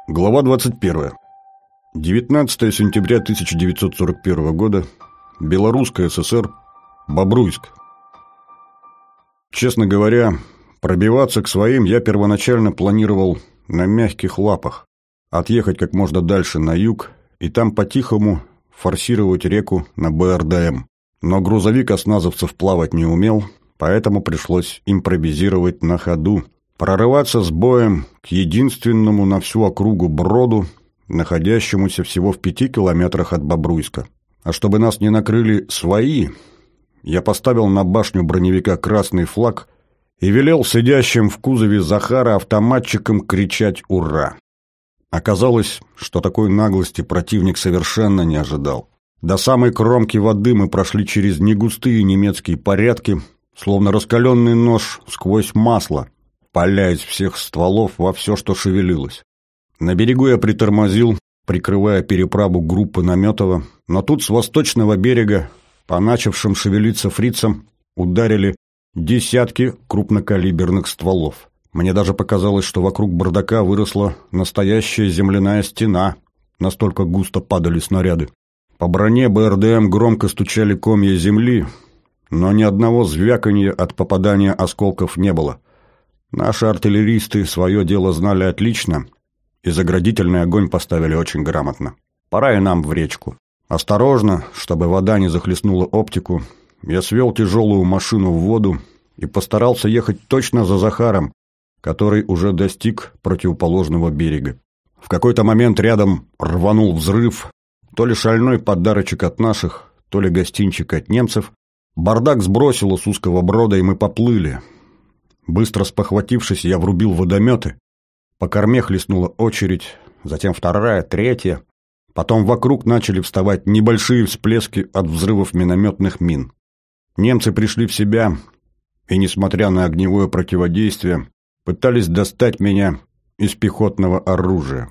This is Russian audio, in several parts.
Глава 21. 19 сентября 1941 года. Белорусская ССР. Бобруйск. Честно говоря, пробиваться к своим я первоначально планировал на мягких лапах. Отъехать как можно дальше на юг и там по-тихому форсировать реку на БРДМ. Но грузовик осназовцев плавать не умел, поэтому пришлось импровизировать на ходу. Прорываться с боем к единственному на всю округу броду, находящемуся всего в 5 километрах от Бобруйска. А чтобы нас не накрыли свои, я поставил на башню броневика красный флаг и велел сидящим в кузове Захара автоматчикам кричать «Ура!». Оказалось, что такой наглости противник совершенно не ожидал. До самой кромки воды мы прошли через негустые немецкие порядки, словно раскаленный нож сквозь масло, поля из всех стволов во все, что шевелилось. На берегу я притормозил, прикрывая переправу группы Наметова, но тут с восточного берега, по начавшим шевелиться фрицам, ударили десятки крупнокалиберных стволов. Мне даже показалось, что вокруг бардака выросла настоящая земляная стена, настолько густо падали снаряды. По броне БРДМ громко стучали комья земли, но ни одного звяканья от попадания осколков не было. Наши артиллеристы свое дело знали отлично, и заградительный огонь поставили очень грамотно. Пора и нам в речку. Осторожно, чтобы вода не захлестнула оптику, я свел тяжелую машину в воду и постарался ехать точно за Захаром, который уже достиг противоположного берега. В какой-то момент рядом рванул взрыв, то ли шальной подарочек от наших, то ли гостинчик от немцев. Бардак сбросило с узкого брода, и мы поплыли. Быстро спохватившись, я врубил водометы. По корме хлестнула очередь, затем вторая, третья. Потом вокруг начали вставать небольшие всплески от взрывов минометных мин. Немцы пришли в себя и, несмотря на огневое противодействие, пытались достать меня из пехотного оружия.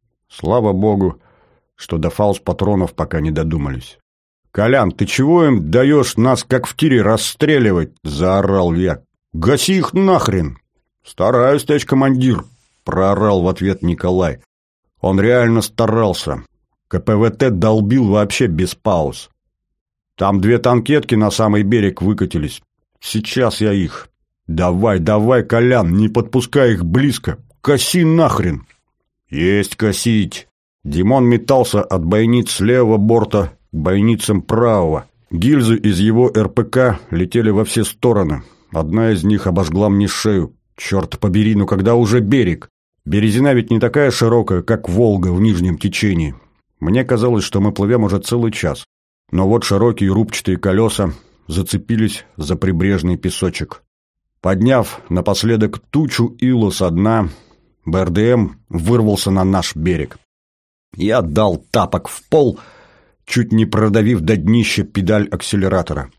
Слава богу, что до фаус-патронов пока не додумались. «Колян, ты чего им даешь нас, как в тире, расстреливать?» – заорал я. «Гаси их нахрен!» «Стараюсь, товарищ командир!» – проорал в ответ Николай. Он реально старался. КПВТ долбил вообще без пауз. Там 2 танкетки на самый берег выкатились. Сейчас я их. «Давай, давай, Колян, не подпускай их близко! Коси нахрен!» «Есть косить!» Димон метался от бойниц с левого борта к бойницам правого. Гильзы из его РПК летели во все стороны. Одна из них обожгла мне шею. Черт побери, ну когда уже берег? Березина ведь не такая широкая, как Волга в нижнем течении. Мне казалось, что мы плывем уже целый час. Но вот широкие рубчатые колеса зацепились за прибрежный песочек. Подняв напоследок тучу ила со дна, БРДМ вырвался на наш берег. Я дал тапок в пол, чуть не продавив до днища педаль акселератора.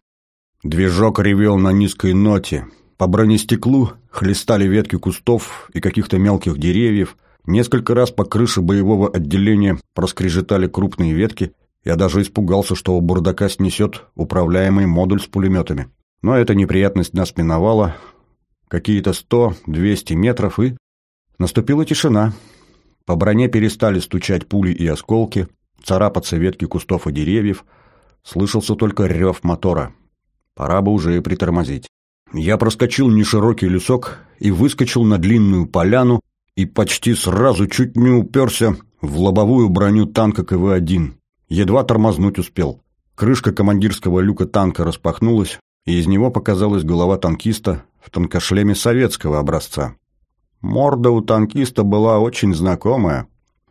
Движок ревел на низкой ноте. По бронестеклу хлестали ветки кустов и каких-то мелких деревьев. Несколько раз по крыше боевого отделения проскрежетали крупные ветки. Я даже испугался, что у бардака снесет управляемый модуль с пулеметами. Но эта неприятность нас миновала. Какие-то 100-200 метров, и наступила тишина. По броне перестали стучать пули и осколки, царапаться ветки кустов и деревьев. Слышался только рев мотора. Пора бы уже и притормозить. Я проскочил неширокий лесок и выскочил на длинную поляну и почти сразу чуть не уперся в лобовую броню танка КВ-1. Едва тормознуть успел. Крышка командирского люка танка распахнулась, и из него показалась голова танкиста в тонкошлеме советского образца. Морда у танкиста была очень знакомая.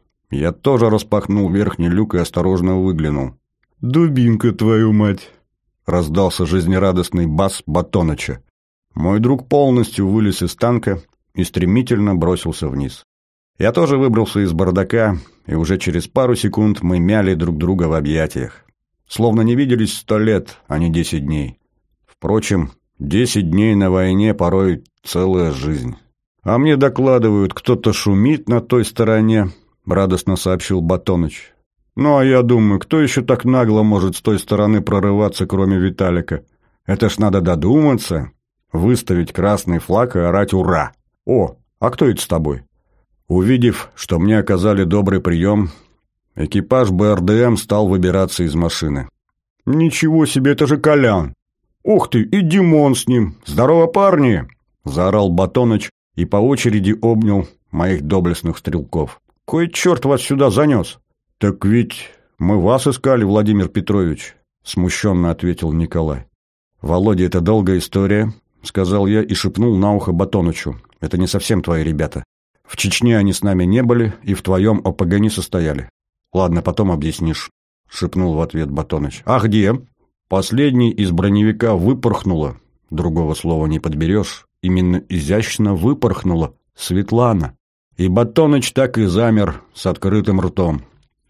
Я тоже распахнул верхний люк и осторожно выглянул. «Дубинка, твою мать!» — раздался жизнерадостный бас Батоныча. Мой друг полностью вылез из танка и стремительно бросился вниз. Я тоже выбрался из бардака, и уже через пару секунд мы мяли друг друга в объятиях. Словно не виделись 100 лет, а не 10 дней. Впрочем, 10 дней на войне порой целая жизнь. «А мне докладывают, кто-то шумит на той стороне», — радостно сообщил Батоныч. «Ну, а я думаю, кто еще так нагло может с той стороны прорываться, кроме Виталика? Это ж надо додуматься, выставить красный флаг и орать «Ура!». О, а кто это с тобой?» Увидев, что мне оказали добрый прием, экипаж БРДМ стал выбираться из машины. «Ничего себе, это же Колян! Ух ты, и Димон с ним! Здорово, парни!» – заорал Батоныч и по очереди обнял моих доблестных стрелков. «Кой черт вас сюда занес?» «Так ведь мы вас искали, Владимир Петрович», – смущенно ответил Николай. «Володя, это долгая история», – сказал я и шепнул на ухо Батонычу. «Это не совсем твои ребята. В Чечне они с нами не были и в твоем ОПГ не состояли». «Ладно, потом объяснишь», — шепнул в ответ Батоныч. «А где?» Последний из броневика выпорхнула, другого слова не подберешь, именно изящно выпорхнула Светлана. И Батоныч так и замер с открытым ртом.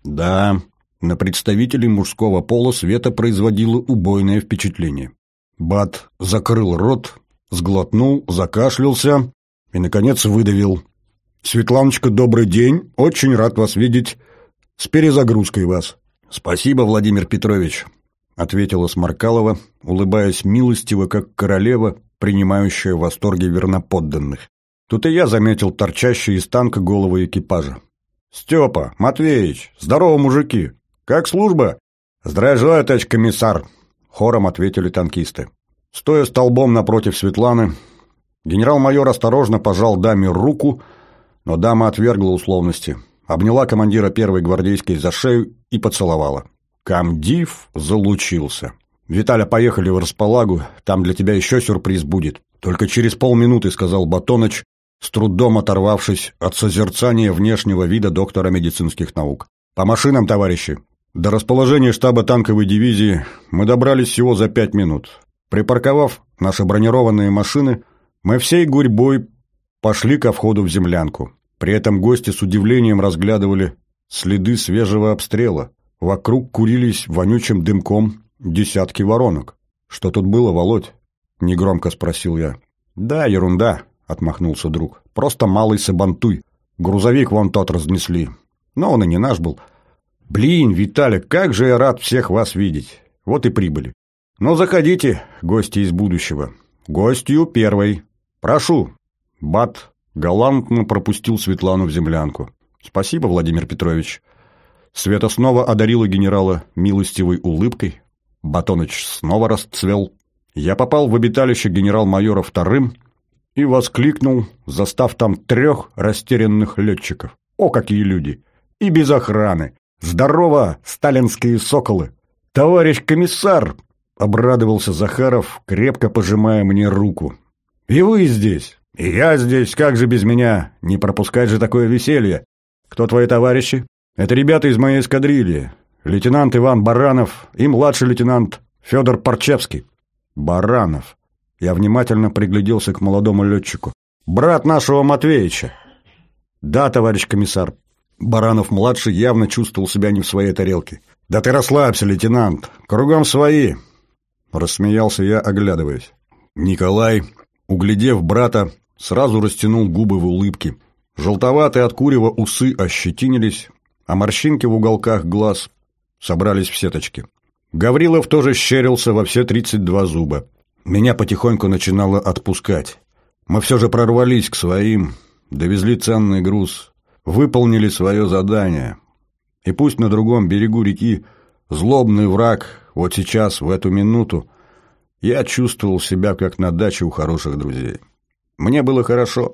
Да, на представителей мужского пола Света производила убойное впечатление. Бат закрыл рот, сглотнул, закашлялся и, наконец, выдавил. «Светланочка, добрый день, очень рад вас видеть. С перезагрузкой вас». «Спасибо, Владимир Петрович», — ответила Сморкалова, улыбаясь милостиво, как королева, принимающая в восторге верноподданных. Тут и я заметил торчащие из танка головы экипажа. «Степа, Матвеич, здорово, мужики! Как служба?» «Здравия желаю, товарищ комиссар!» — хором ответили танкисты. Стоя столбом напротив Светланы, генерал-майор осторожно пожал даме руку, но дама отвергла условности. Обняла командира первой гвардейской за шею и поцеловала. Комдив залучился. «Виталя, поехали в располагу, там для тебя еще сюрприз будет. Только через полминуты», — сказал Батоныч, с трудом оторвавшись от созерцания внешнего вида доктора медицинских наук. «По машинам, товарищи!» До расположения штаба танковой дивизии мы добрались всего за 5 минут. Припарковав наши бронированные машины, мы всей гурьбой пошли ко входу в землянку. При этом гости с удивлением разглядывали следы свежего обстрела. Вокруг курились вонючим дымком десятки воронок. «Что тут было, Володь?» — негромко спросил я. «Да, ерунда», — отмахнулся друг. «Просто малый сабантуй. Грузовик вон тот разнесли. Но он и не наш был. Блин, Виталик, как же я рад всех вас видеть. Вот и прибыли. Ну, заходите, гости из будущего. Гостью первой. Прошу». Бат галантно пропустил Светлану в землянку. «Спасибо, Владимир Петрович». Света снова одарила генерала милостивой улыбкой. Батоныч снова расцвел. Я попал в обиталище генерал-майора вторым и воскликнул, застав там 3 растерянных летчиков. О, какие люди! И без охраны! Здорово, сталинские соколы! «Товарищ комиссар!» — обрадовался Захаров, крепко пожимая мне руку. «И вы здесь!» «И я здесь, как же без меня? Не пропускать же такое веселье! Кто твои товарищи?» «Это ребята из моей эскадрильи. Лейтенант Иван Баранов и младший лейтенант Федор Парчевский». «Баранов». Я внимательно пригляделся к молодому летчику. «Брат нашего Матвеича». «Да, товарищ комиссар». Баранов-младший явно чувствовал себя не в своей тарелке. «Да ты расслабься, лейтенант. Кругом свои». Рассмеялся я, оглядываясь. Николай, углядев брата, сразу растянул губы в улыбке. Желтоватые от курева усы ощетинились, а морщинки в уголках глаз собрались в сеточки. Гаврилов тоже щерился во все 32 зуба. Меня потихоньку начинало отпускать. Мы все же прорвались к своим, довезли ценный груз, выполнили свое задание. И пусть на другом берегу реки злобный враг, вот сейчас, в эту минуту, я чувствовал себя как на даче у хороших друзей. Мне было хорошо.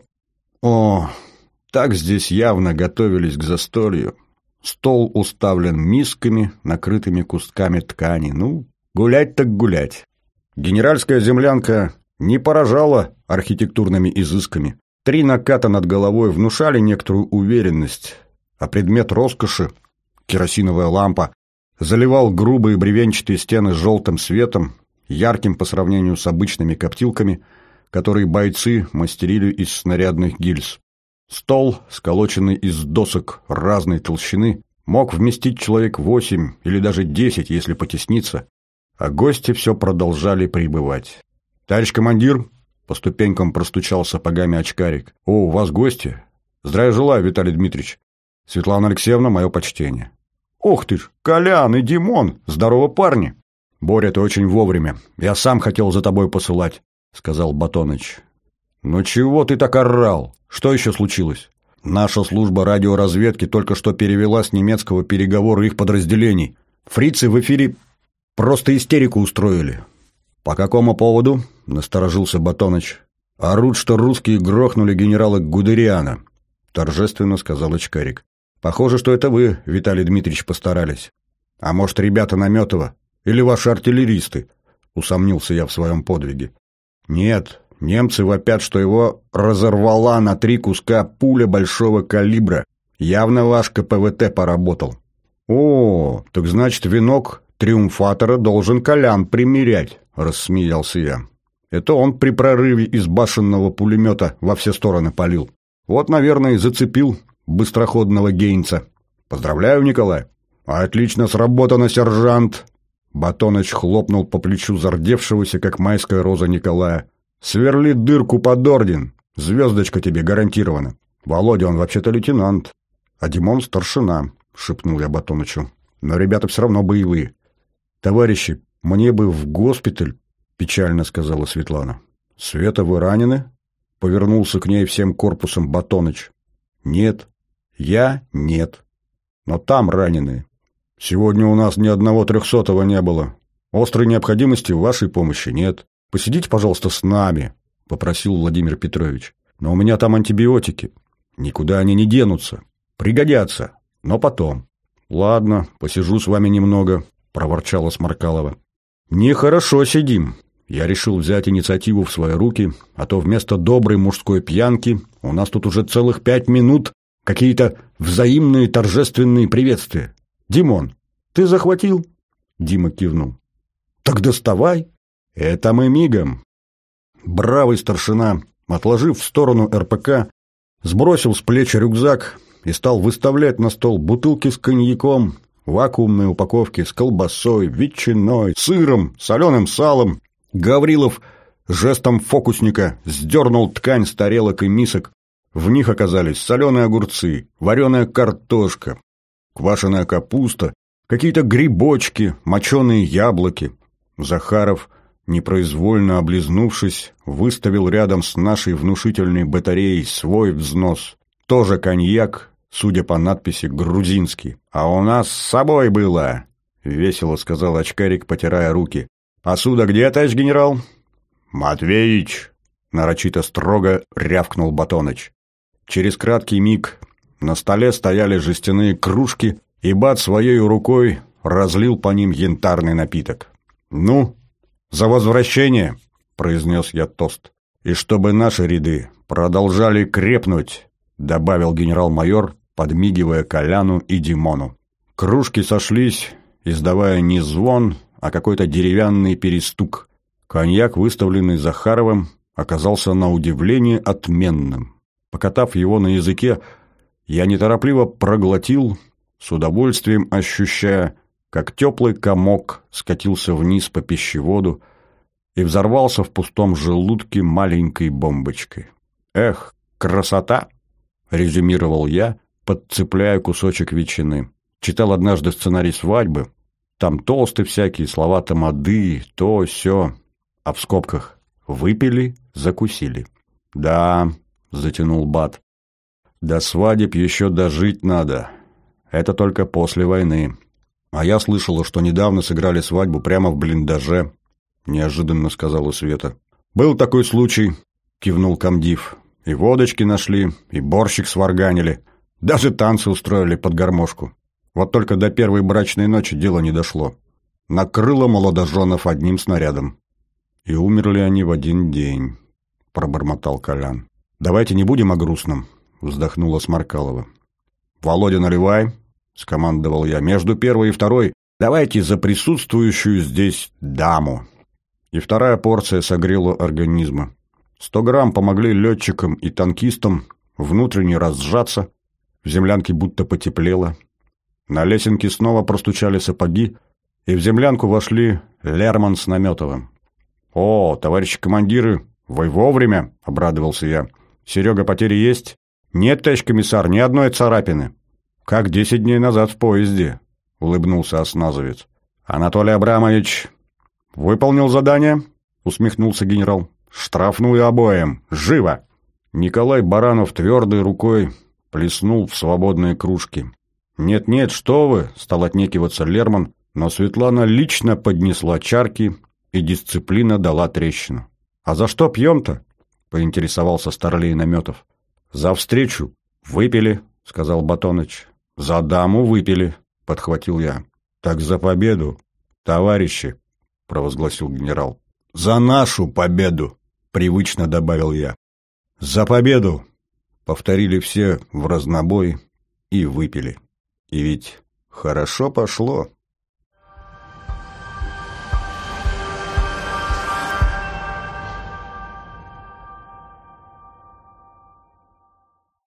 О, так здесь явно готовились к застолью. Стол уставлен мисками, накрытыми кусками ткани. Ну, гулять так гулять. Генеральская землянка не поражала архитектурными изысками. 3 наката над головой внушали некоторую уверенность, а предмет роскоши, керосиновая лампа, заливал грубые бревенчатые стены желтым светом, ярким по сравнению с обычными коптилками, которые бойцы мастерили из снарядных гильз. Стол, сколоченный из досок разной толщины, мог вместить человек 8 или даже 10, если потесниться, а гости все продолжали прибывать. «Товарищ командир!» — по ступенькам простучал сапогами очкарик. «О, у вас гости! Здравия желаю, Виталий Дмитриевич! Светлана Алексеевна, мое почтение!» «Ух ты ж, Колян и Димон! Здорово, парни!» «Боря, ты очень вовремя. Я сам хотел за тобой посылать», — сказал Батоныч. «Ну чего ты так орал? Что еще случилось?» Наша служба радиоразведки только что перевела с немецкого переговора их подразделений. Фрицы в эфире просто истерику устроили». «По какому поводу?» — насторожился Батоныч. «Орут, что русские грохнули генерала Гудериана», — торжественно сказал очкарик. «Похоже, что это вы, Виталий Дмитриевич, постарались. А может, ребята Наметова? Или ваши артиллеристы?» — усомнился я в своем подвиге. «Нет, немцы вопят, что его разорвала на 3 куска пуля большого калибра. Явно ваш КПВТ поработал». «О, так значит, венок триумфатора должен Колян примерять», — рассмеялся я. «Это он при прорыве из башенного пулемета во все стороны палил. Вот, наверное, и зацепил быстроходного гейнца. Поздравляю, Николай». «Отлично сработано, сержант!» Батоныч хлопнул по плечу зардевшегося, как майская роза, Николая. «Сверли дырку под орден. Звездочка тебе гарантирована. Володя, он вообще-то лейтенант, а Димон старшина», — шепнул я Батонычу. «Но ребята все равно боевые». «Товарищи, мне бы в госпиталь», — печально сказала Светлана. «Света, вы ранены?» — повернулся к ней всем корпусом Батоныч. «Нет». «Я — нет. Но там раненые. Сегодня у нас ни одного 300-го не было. Острой необходимости в вашей помощи нет. Посидите, пожалуйста, с нами», — попросил Владимир Петрович. «Но у меня там антибиотики. Никуда они не денутся. Пригодятся. Но потом». «Ладно, посижу с вами немного», — проворчала Сморкалова. «Нехорошо сидим». Я решил взять инициативу в свои руки, а то вместо доброй мужской пьянки у нас тут уже целых 5 минут какие-то взаимные торжественные приветствия. «Димон, ты захватил?» Дима кивнул. «Так доставай». «Это мы мигом». Бравый старшина, отложив в сторону РПК, сбросил с плеч рюкзак и стал выставлять на стол бутылки с коньяком, вакуумные упаковки с колбасой, ветчиной, сыром, соленым салом. Гаврилов жестом фокусника сдернул ткань с тарелок и мисок. В них оказались соленые огурцы, вареная картошка, квашеная капуста, какие-то грибочки, моченые яблоки. Захаров, непроизвольно облизнувшись, выставил рядом с нашей внушительной батареей свой взнос. Тоже коньяк, судя по надписи, грузинский. «А у нас с собой было», — весело сказал очкарик, потирая руки. «Посуда где, товарищ генерал?» «Матвеич», — нарочито строго рявкнул Батоныч. Через краткий миг на столе стояли жестяные кружки, и Бат своей рукой разлил по ним янтарный напиток. «Ну, за возвращение!» — произнес я тост. «И чтобы наши ряды продолжали крепнуть», — добавил генерал-майор, подмигивая Коляну и Димону. Кружки сошлись, издавая не звон, а какой-то деревянный перестук. Коньяк, выставленный Захаровым, оказался на удивление отменным. Покатав его на языке, я неторопливо проглотил, с удовольствием ощущая, как теплый комок скатился вниз по пищеводу и взорвался в пустом желудке маленькой бомбочкой. «Эх, красота!» — резюмировал я, подцепляя кусочек ветчины. Читал однажды сценарий свадьбы. Там тосты всякие, слова тамады, то, сё. А в скобках «выпили, закусили». «Да», — затянул Бат, — «до свадеб еще дожить надо. Это только после войны. А я слышала, что недавно сыграли свадьбу прямо в блиндаже», — неожиданно сказала Света. «Был такой случай», — кивнул комдив. «И водочки нашли, и борщик сварганили. Даже танцы устроили под гармошку. Вот только до первой брачной ночи дело не дошло. Накрыло молодоженов одним снарядом. И умерли они в один день», — пробормотал Колян. «Давайте не будем о грустном», — вздохнула Сморкалова. «Володя, наливай», — скомандовал я. «Между первой и второй давайте за присутствующую здесь даму». И вторая порция согрела организмы. 100 грамм помогли летчикам и танкистам внутренне разжаться. В землянке будто потеплело. На лесенке снова простучали сапоги, и в землянку вошли Лерман с Наметовым. «О, товарищи командиры, вы вовремя!» — обрадовался я. «Серега, потери есть?» «Нет, товарищ комиссар, ни одной царапины». «Как 10 дней назад в поезде», — улыбнулся осназовец. «Анатолий Абрамович выполнил задание?» — усмехнулся генерал. «Штрафную обоим! Живо!» Николай Баранов твердой рукой плеснул в свободные кружки. «Нет-нет, что вы!» — стал отнекиваться Лерман, но Светлана лично поднесла чарки, и дисциплина дала трещину. «А за что пьем-то?» — поинтересовался старлей Наметов. «За встречу. Выпили», — сказал Батоныч. «За даму выпили», — подхватил я. «Так за победу, товарищи», — провозгласил генерал. «За нашу победу», — привычно добавил я. «За победу», — повторили все в разнобой и выпили. И ведь хорошо пошло.